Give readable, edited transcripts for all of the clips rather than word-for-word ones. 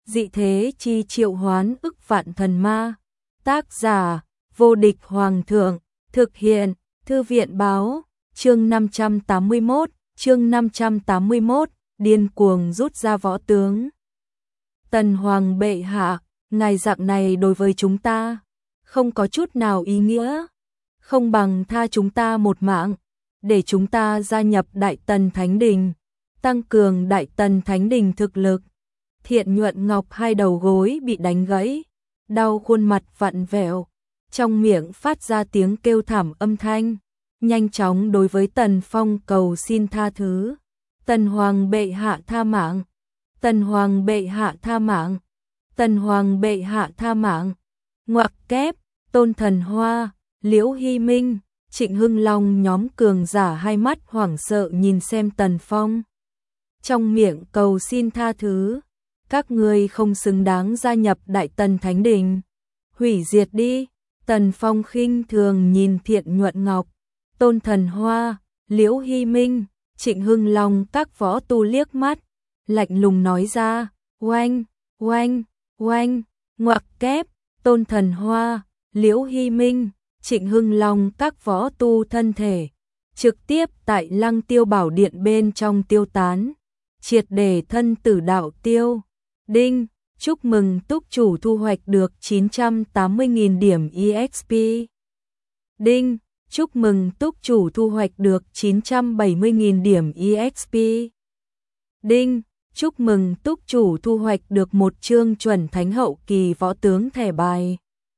dị thế chi triệu hoán ức vạn thần ma. Tác giả, vô địch hoàng thượng, thực hiện, thư viện báo, chương 581, điên cuồng rút ra võ tướng. Tần Hoàng bệ hạ, ngài dạng này đối với chúng ta, không có chút nào ý nghĩa, không bằng tha chúng ta một mạng, để chúng ta gia nhập Đại Tần Thánh Đình, tăng cường Đại Tần Thánh Đình thực lực. Thiện Nhuận Ngọc hai đầu gối bị đánh gãy, đau khuôn mặt vặn vẹo, trong miệng phát ra tiếng kêu thảm âm thanh, nhanh chóng đối với Tần Phong cầu xin tha thứ. Tần Hoàng bệ hạ tha mạng, Tần Hoàng bệ hạ tha mạng, Tần Hoàng bệ hạ tha mạng. Ngoặc kép, Tôn Thần Hoa, Liễu Hy Minh, Trịnh Hưng Long nhóm cường giả hai mắt hoảng sợ nhìn xem Tần Phong, trong miệng cầu xin tha thứ. Các ngươi không xứng đáng gia nhập Đại Tần Thánh Đình, hủy diệt đi. Tần Phong khinh thường nhìn Thiện Nhuận Ngọc, Tôn Thần Hoa, Liễu Hy Minh, Trịnh Hưng Long các võ tu liếc mắt, lạnh lùng nói ra, oanh, oanh, oanh. Ngoặc kép, Tôn Thần Hoa, Liễu Hy Minh, Trịnh Hưng Long các võ tu thân thể trực tiếp tại Lăng Tiêu Bảo Điện bên trong tiêu tán, triệt để thân tử đạo tiêu. Đinh, chúc mừng túc chủ thu hoạch được 980.000 điểm EXP. Đinh, chúc mừng túc chủ thu hoạch được 970.000 điểm EXP. Đinh, chúc mừng túc chủ thu hoạch được một chương chuẩn thánh hậu kỳ võ tướng thẻ bài.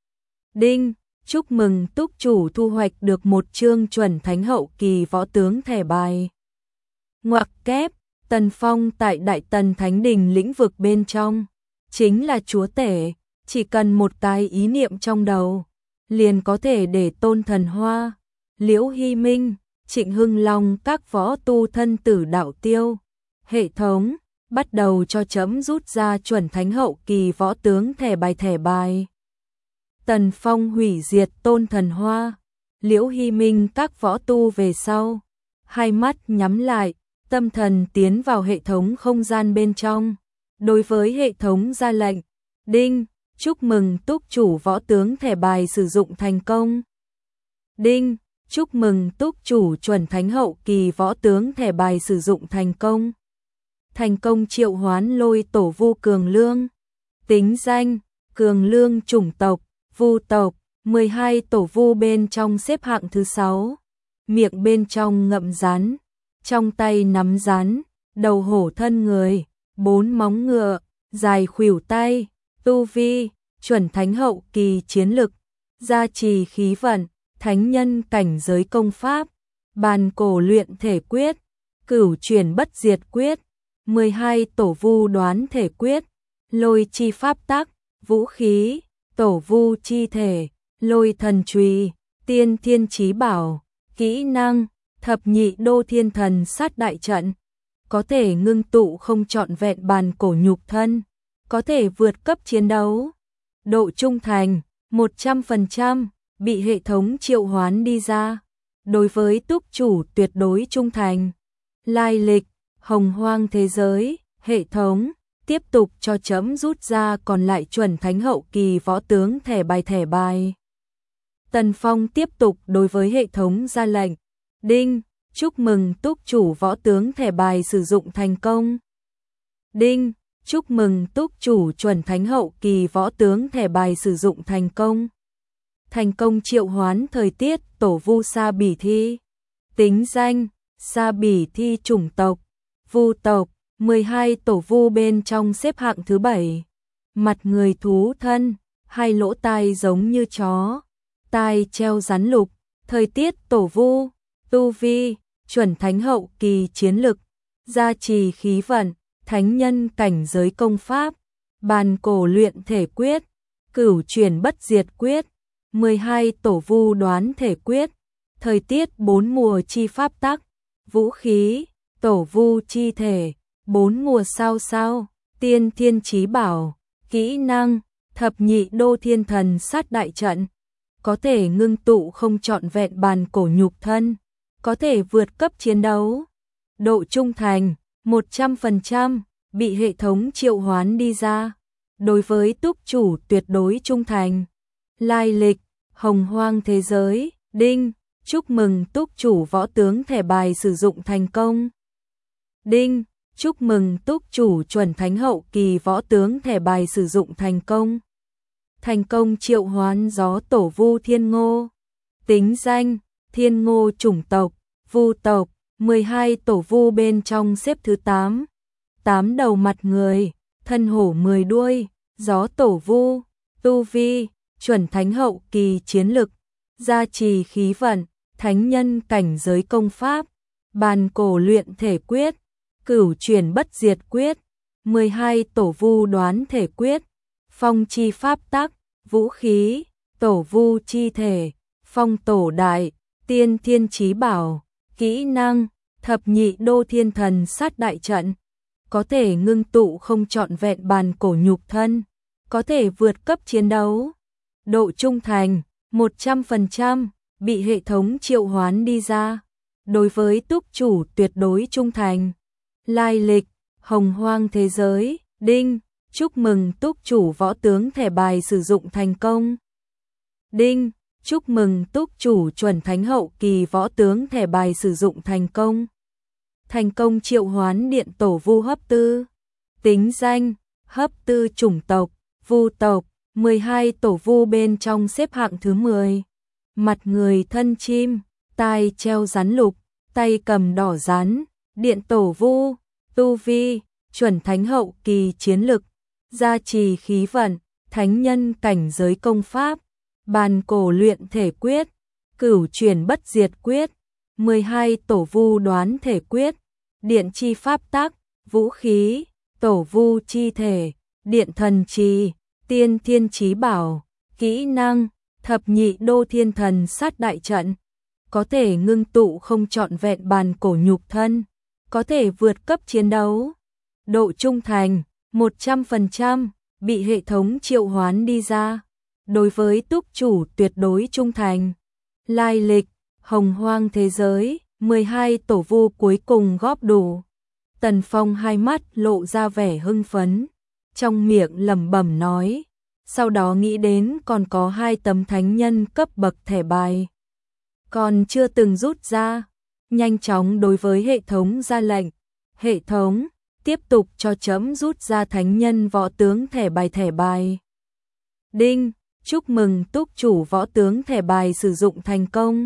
Đinh, chúc mừng túc chủ thu hoạch được một chương chuẩn thánh hậu kỳ võ tướng thẻ bài. Ngoặc kép, Tần Phong tại Đại Tần Thánh Đình lĩnh vực bên trong, chính là chúa tể, chỉ cần một cái ý niệm trong đầu, liền có thể để Tôn Thần Hoa, Liễu Hy Minh, Trịnh Hưng Long các võ tu thân tử đạo tiêu. Hệ thống, bắt đầu cho chấm rút ra chuẩn thánh hậu kỳ võ tướng thẻ bài. Tần Phong hủy diệt Tôn Thần Hoa, Liễu Hy Minh các võ tu về sau, hai mắt nhắm lại, tâm thần tiến vào hệ thống không gian bên trong, đối với hệ thống ra lệnh. Đinh, chúc mừng túc chủ võ tướng thẻ bài sử dụng thành công. Đinh, chúc mừng túc chủ chuẩn thánh hậu kỳ võ tướng thẻ bài sử dụng thành công. Thành công triệu hoán Lôi Tổ Vu Cường Lương. Tính danh, Cường Lương chủng tộc, Vu tộc, 12 tổ vu bên trong xếp hạng thứ 6. Miệng bên trong ngậm rắn, trong tay nắm rắn, đầu hổ thân người, 4 móng ngựa, dài khuỷu tay, tu vi, chuẩn thánh hậu kỳ chiến lực, gia trì khí vận, thánh nhân cảnh giới công pháp, bàn cổ luyện thể quyết, cửu chuyển bất diệt quyết, 12 tổ vu đoán thể quyết, lôi chi pháp tắc, vũ khí, tổ vu chi thể, lôi thần chùy, tiên thiên chí bảo, kỹ năng, thập nhị đô thiên thần sát đại trận, có thể ngưng tụ không trọn vẹn bàn cổ nhục thân, có thể vượt cấp chiến đấu. Độ trung thành, 100%, bị hệ thống triệu hoán đi ra. Đối với túc chủ tuyệt đối trung thành. Lai lịch, hồng hoang thế giới, hệ thống, tiếp tục cho chấm rút ra còn lại chuẩn thánh hậu kỳ võ tướng thẻ bài. Tần Phong tiếp tục đối với hệ thống ra lệnh. Đinh, chúc mừng túc chủ võ tướng thẻ bài sử dụng thành công. Đinh, chúc mừng túc chủ chuẩn thánh hậu kỳ võ tướng thẻ bài sử dụng thành công. Thành công triệu hoán thời tiết tổ vu Sa Bỉ Thi. Tính danh, Sa Bỉ Thi chủng tộc, Vu tộc, 12 tổ vu bên trong xếp hạng thứ 7. Mặt người thú thân, hai lỗ tai giống như chó, tai treo rắn lục, thời tiết tổ vu, tu vi, chuẩn thánh hậu kỳ chiến lực, gia trì khí vận, thánh nhân cảnh giới công pháp, bàn cổ luyện thể quyết, cửu chuyển bất diệt quyết, 12 tổ vu đoán thể quyết, thời tiết 4 mùa chi pháp tắc, vũ khí, tổ vu chi thể, 4 mùa sao, tiên thiên chí bảo, kỹ năng, thập nhị đô thiên thần sát đại trận, có thể ngưng tụ không trọn vẹn bàn cổ nhục thân, có thể vượt cấp chiến đấu. Độ trung thành, 100%, bị hệ thống triệu hoán đi ra. đối với túc chủ tuyệt đối trung thành. Lai lịch, hồng hoang thế giới, đinh, chúc mừng túc chủ võ tướng thẻ bài sử dụng thành công. Đinh, chúc mừng túc chủ chuẩn thánh hậu kỳ võ tướng thẻ bài sử dụng thành công. Thành công triệu hoán gió tổ Vu Thiên Ngô. Tính danh, Thiên Ngô chủng tộc, Vu tộc, 12 tổ vu bên trong xếp thứ 8. 8 đầu mặt người, thân hổ 10 đuôi, gió tổ Vu, tu vi, chuẩn thánh hậu kỳ chiến lực, gia trì khí vận, thánh nhân cảnh giới công pháp, bàn cổ luyện thể quyết, cửu chuyển bất diệt quyết, 12 tổ vu đoán thể quyết, phong chi pháp tắc, vũ khí, tổ vu chi thể, phong tổ đại, tiên thiên chí bảo, kỹ năng, thập nhị đô thiên thần sát đại trận, có thể ngưng tụ không trọn vẹn bàn cổ nhục thân, có thể vượt cấp chiến đấu. Độ trung thành, 100%, bị hệ thống triệu hoán đi ra. Đối với túc chủ tuyệt đối trung thành. Lai lịch, hồng hoang thế giới, đinh, chúc mừng túc chủ võ tướng thẻ bài sử dụng thành công. Đinh, chúc mừng túc chủ chuẩn thánh hậu kỳ võ tướng thẻ bài sử dụng thành công. Thành công triệu hoán điện tổ Vu Hấp Tư. Tính danh, Hấp Tư chủng tộc, Vu tộc, 12 tổ vu bên trong xếp hạng thứ 10. Mặt người thân chim, tai treo rắn lục, tay cầm đỏ rắn, điện tổ Vu, tu vi, chuẩn thánh hậu kỳ chiến lực, gia trì khí vận, thánh nhân cảnh giới công pháp, bàn cổ luyện thể quyết, cửu chuyển bất diệt quyết, 12 tổ vu đoán thể quyết, điện chi pháp tắc, vũ khí, tổ vu chi thể, điện thần trì, tiên thiên chí bảo, kỹ năng, thập nhị đô thiên thần sát đại trận, có thể ngưng tụ không trọn vẹn bàn cổ nhục thân, có thể vượt cấp chiến đấu. Độ trung thành, 100%, bị hệ thống triệu hoán đi ra. Đối với túc chủ tuyệt đối trung thành. Lai lịch, hồng hoang thế giới, 12 tổ vu cuối cùng góp đủ. Tần Phong hai mắt lộ ra vẻ hưng phấn, trong miệng lẩm bẩm nói, sau đó nghĩ đến còn có 2 tấm thánh nhân cấp bậc thẻ bài. Còn chưa từng rút ra, nhanh chóng đối với hệ thống ra lệnh. Hệ thống, tiếp tục cho chấm rút ra thánh nhân võ tướng thẻ bài. Đinh, chúc mừng túc chủ võ tướng thẻ bài sử dụng thành công.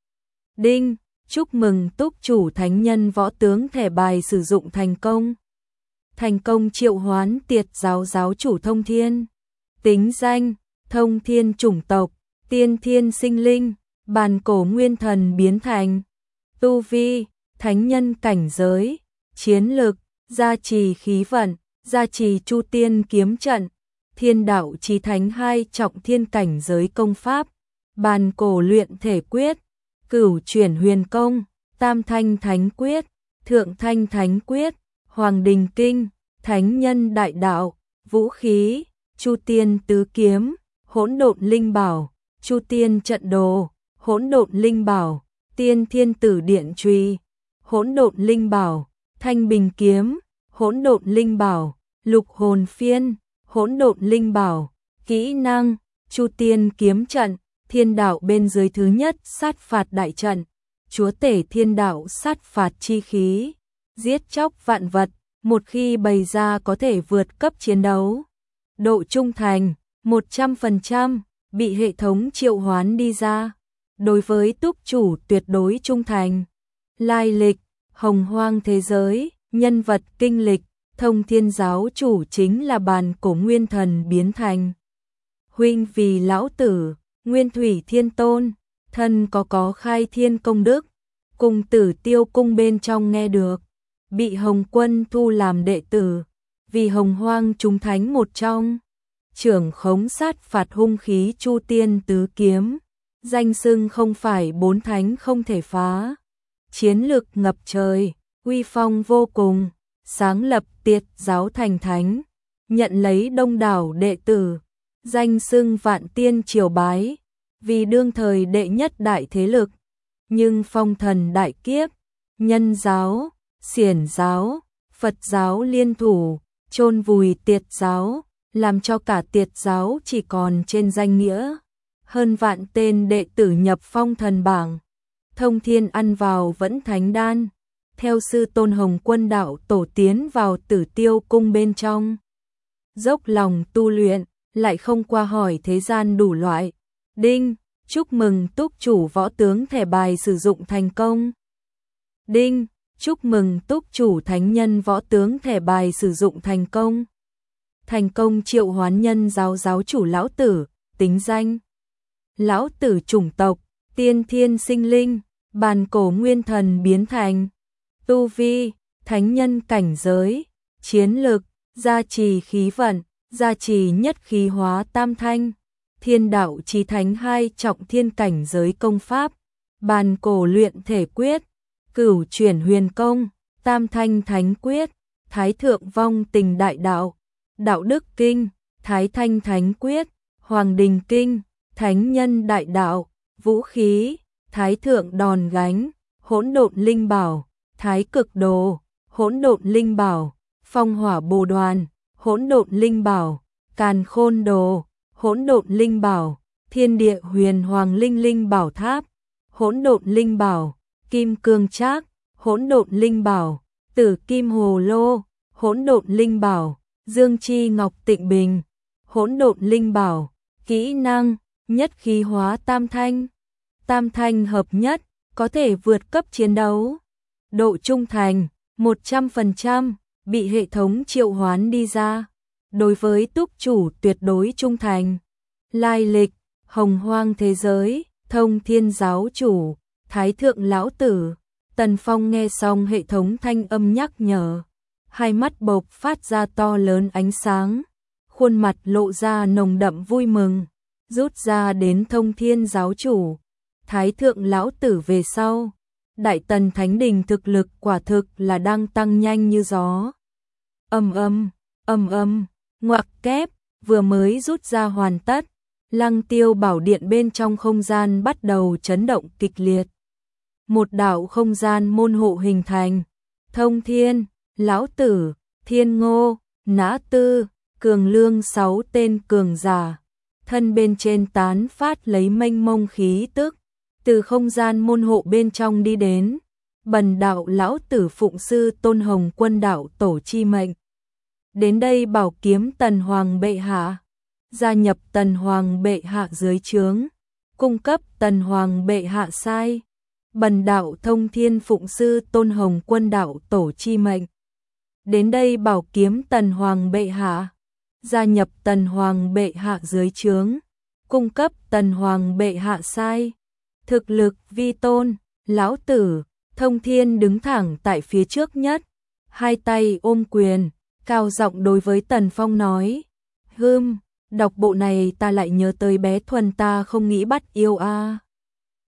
Đinh, chúc mừng túc chủ thánh nhân võ tướng thẻ bài sử dụng thành công. Thành công triệu hoán tiệt giáo giáo chủ Thông Thiên. Tính danh, Thông Thiên chủng tộc, tiên thiên sinh linh, bàn cổ nguyên thần biến thành. Tu vi, thánh nhân cảnh giới, chiến lực, gia trì khí vận, gia trì chu tiên kiếm trận, thiên đạo chí thánh 2 trọng thiên cảnh giới công pháp, bàn cổ luyện thể quyết, cửu chuyển huyền công, tam thanh thánh quyết, thượng thanh thánh quyết, hoàng đình kinh, thánh nhân đại đạo, vũ khí, chu tiên tứ kiếm, hỗn độn linh bảo, chu tiên trận đồ, hỗn độn linh bảo, tiên thiên tử điện truy, hỗn độn linh bảo, thanh bình kiếm, hỗn độn linh bảo, lục hồn phiên, hỗn độn linh bảo, kỹ năng, chu tiên kiếm trận, thiên đạo bên dưới thứ nhất sát phạt đại trận, chúa tể thiên đạo sát phạt chi khí, giết chóc vạn vật, một khi bày ra có thể vượt cấp chiến đấu. Độ trung thành, 100%, bị hệ thống triệu hoán đi ra. Đối với túc chủ tuyệt đối trung thành. Lai lịch, hồng hoang thế giới, nhân vật kinh lịch, Thông Thiên giáo chủ chính là bàn cổ nguyên thần biến thành. Huynh vì lão tử, Nguyên Thủy Thiên Tôn, thân có khai thiên công đức, cùng Tử Tiêu cung bên trong nghe được, bị Hồng Quân thu làm đệ tử, vì hồng hoang chúng thánh một trong, trưởng khống sát phạt hung khí chu tiên tứ kiếm, danh xưng không phải 4 thánh không thể phá, chiến lực ngập trời, uy phong vô cùng, sáng lập tiệt giáo thành thánh, nhận lấy đông đảo đệ tử, danh xưng vạn tiên triều bái, vì đương thời đệ nhất đại thế lực, nhưng phong thần đại kiếp, nhân giáo, xiển giáo, Phật giáo liên thủ, chôn vùi tiệt giáo, làm cho cả Tiệt giáo chỉ còn trên danh nghĩa. Hơn vạn tên đệ tử nhập phong thần bảng. Thông Thiên ăn vào vẫn thánh đan, theo sư tôn Hồng Quân đạo tổ tiến vào Tử Tiêu cung bên trong. Dốc lòng tu luyện, lại không qua hỏi thế gian đủ loại. Đinh, chúc mừng túc chủ võ tướng thẻ bài sử dụng thành công. Đinh, chúc mừng túc chủ thánh nhân võ tướng thẻ bài sử dụng thành công. Thành công triệu hoán nhân giáo giáo chủ lão tử, tính danh. Lão tử chủng tộc, tiên thiên sinh linh, bàn cổ nguyên thần biến thành. Tu vi, thánh nhân cảnh giới, chiến lực, gia trì khí vận, gia trì nhất khí hóa tam thanh, thiên đạo chí thánh hai trọng thiên cảnh giới công pháp, bàn cổ luyện thể quyết, cửu chuyển huyền công, tam thanh thánh quyết, thái thượng vong tình đại đạo, đạo đức kinh, thái thanh thánh quyết, hoàng đình kinh, thánh nhân đại đạo, vũ khí, thái thượng đòn gánh, hỗn độn linh bảo, thái cực đồ, hỗn độn linh bảo, phong hỏa bồ đoàn, hỗn độn linh bảo, càn khôn đồ, hỗn độn linh bảo, thiên địa huyền hoàng linh linh bảo tháp, hỗn độn linh bảo, kim cương trác, hỗn độn linh bảo, tử kim hồ lô, hỗn độn linh bảo, dương chi ngọc tịnh bình, hỗn độn linh bảo, kỹ năng, nhất khí hóa tam thanh. Tam thanh hợp nhất, có thể vượt cấp chiến đấu. Độ trung thành, 100%, bị hệ thống triệu hoán đi ra. Đối với túc chủ tuyệt đối trung thành. Lai lịch, hồng hoang thế giới, Thông Thiên giáo chủ, thái thượng lão tử. Tần Phong nghe xong hệ thống thanh âm nhắc nhở. Hai mắt bộc phát ra to lớn ánh sáng. Khuôn mặt lộ ra nồng đậm vui mừng. Rút ra đến Thông Thiên giáo chủ, thái thượng lão tử về sau. Đại Tần Thánh Đình thực lực quả thực là đang tăng nhanh như gió. Ngoặc kép, vừa mới rút ra hoàn tất. Lăng Tiêu bảo điện bên trong không gian bắt đầu chấn động kịch liệt. Một đạo không gian môn hộ hình thành. Thông Thiên, Lão Tử, Thiên Ngô, Nã Tư, Cường Lương 6 tên cường giả. Thân bên trên tán phát lấy mênh mông khí tức. Từ không gian môn hộ bên trong đi đến. Bần đạo lão tử phụng sư Tôn Hồng Quân đạo tổ chi mệnh. Đến đây bảo kiếm Tần Hoàng bệ hạ. Gia nhập Tần Hoàng bệ hạ dưới trướng. Cung cấp Tần Hoàng bệ hạ sai. Bần đạo Thông Thiên phụng sư Tôn Hồng Quân đạo tổ chi mệnh. Đến đây bảo kiếm Tần Hoàng bệ hạ. Gia nhập Tần Hoàng bệ hạ dưới trướng. Cung cấp Tần Hoàng bệ hạ sai. Thực lực vi tôn, lão tử, Thông Thiên đứng thẳng tại phía trước nhất. Hai tay ôm quyền, cao giọng đối với Tần Phong nói. Đọc bộ này ta lại nhớ tới bé Thuần ta không nghĩ bắt yêu a.